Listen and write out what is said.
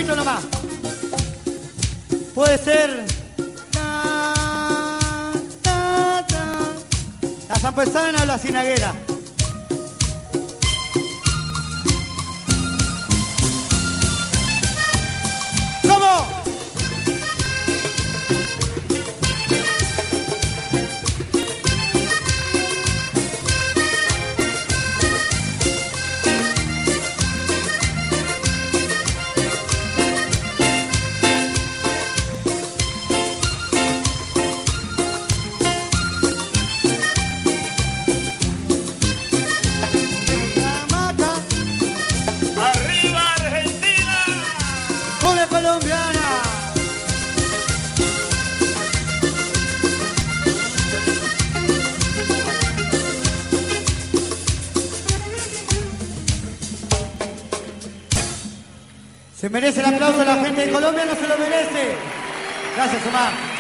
poquito nomás. Puede ser... La zampesana o la cinaguera. ¿Cómo? Colombiana. ¿Se merece el aplauso de la gente de Colombia? ¿No se lo merece? Gracias, Omar.